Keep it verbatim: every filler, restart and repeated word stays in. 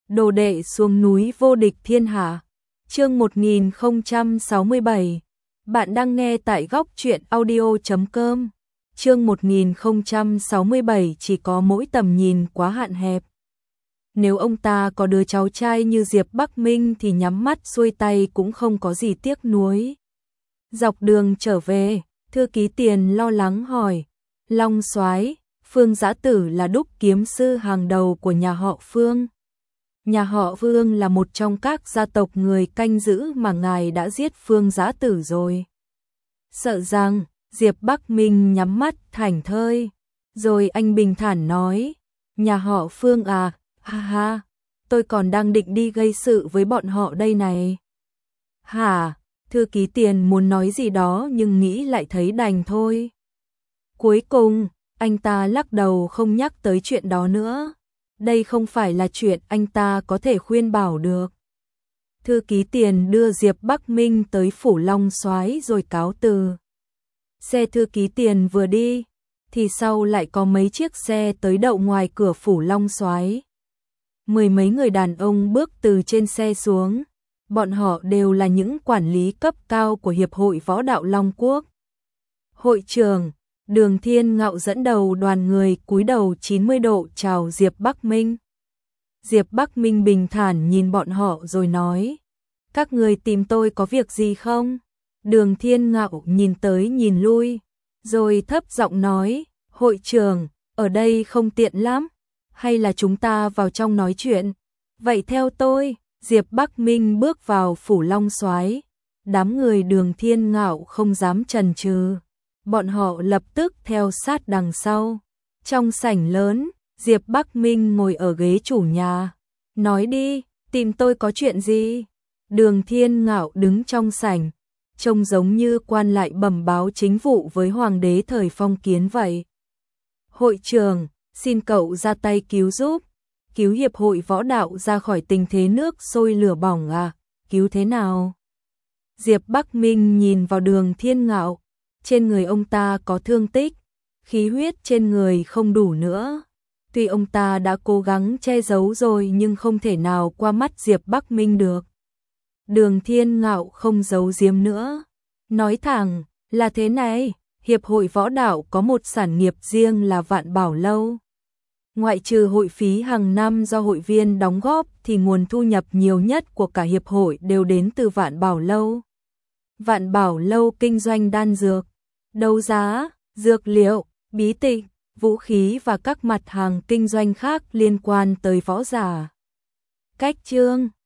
Đồ đệ xuống núi vô địch thiên hạ. Chương một nghìn không trăm sáu mươi bảy. Bạn đang nghe tại góc truyện audio chấm com. Chương một nghìn không trăm sáu mươi bảy chỉ có mỗi tầm nhìn quá hạn hẹp. Nếu ông ta có đứa cháu trai như Diệp Bắc Minh thì nhắm mắt xuôi tay cũng không có gì tiếc nuối. Dọc đường trở về, thư ký Tiền lo lắng hỏi, Long Soái, Phương Dã Tử là đúc kiếm sư hàng đầu của nhà họ Phương. Nhà họ Vương là một trong các gia tộc người canh giữ mà ngài đã giết Phương Dã Tử rồi. Sợ rằng, Diệp Bắc Minh nhắm mắt thảnh thơi, rồi anh bình thản nói, nhà họ Phương à, ha ha, tôi còn đang định đi gây sự với bọn họ đây này. Hả, thư ký Tiền muốn nói gì đó nhưng nghĩ lại thấy đành thôi. Cuối cùng, anh ta lắc đầu không nhắc tới chuyện đó nữa. Đây không phải là chuyện anh ta có thể khuyên bảo được. Thư ký Tiền đưa Diệp Bắc Minh tới phủ Long Soái rồi cáo từ. Xe thư ký Tiền vừa đi, thì sau lại có mấy chiếc xe tới đậu ngoài cửa phủ Long Soái. Mười mấy người đàn ông bước từ trên xe xuống. Bọn họ đều là những quản lý cấp cao của Hiệp hội Võ đạo Long Quốc. Hội trưởng Đường Thiên Ngạo dẫn đầu đoàn người cúi đầu chín mươi độ chào Diệp Bắc Minh. Diệp Bắc Minh bình thản nhìn bọn họ rồi nói, các người tìm tôi có việc gì không? Đường Thiên Ngạo nhìn tới nhìn lui, rồi thấp giọng nói, hội trưởng, ở đây không tiện lắm, hay là chúng ta vào trong nói chuyện? Vậy theo tôi. Diệp Bắc Minh bước vào phủ Long Soái, đám người Đường Thiên Ngạo không dám chần chừ. Bọn họ lập tức theo sát đằng sau. Trong sảnh lớn, Diệp Bắc Minh ngồi ở ghế chủ nhà. Nói đi, tìm tôi có chuyện gì? Đường Thiên Ngạo đứng trong sảnh, trông giống như quan lại bẩm báo chính vụ với hoàng đế thời phong kiến vậy. Hội trưởng, xin cậu ra tay cứu giúp. Cứu Hiệp hội Võ đạo ra khỏi tình thế nước sôi lửa bỏng à? Cứu thế nào? Diệp Bắc Minh nhìn vào Đường Thiên Ngạo. Trên người ông ta có thương tích, khí huyết trên người không đủ nữa. Tuy ông ta đã cố gắng che giấu rồi nhưng không thể nào qua mắt Diệp Bắc Minh được. Đường Thiên Ngạo không giấu giếm nữa. Nói thẳng, là thế này, Hiệp hội Võ đạo có một sản nghiệp riêng là Vạn Bảo Lâu. Ngoại trừ hội phí hàng năm do hội viên đóng góp thì nguồn thu nhập nhiều nhất của cả hiệp hội đều đến từ Vạn Bảo Lâu. Vạn Bảo Lâu kinh doanh đan dược, đấu giá, dược liệu, bí tịch, vũ khí và các mặt hàng kinh doanh khác liên quan tới võ giả. Cách chương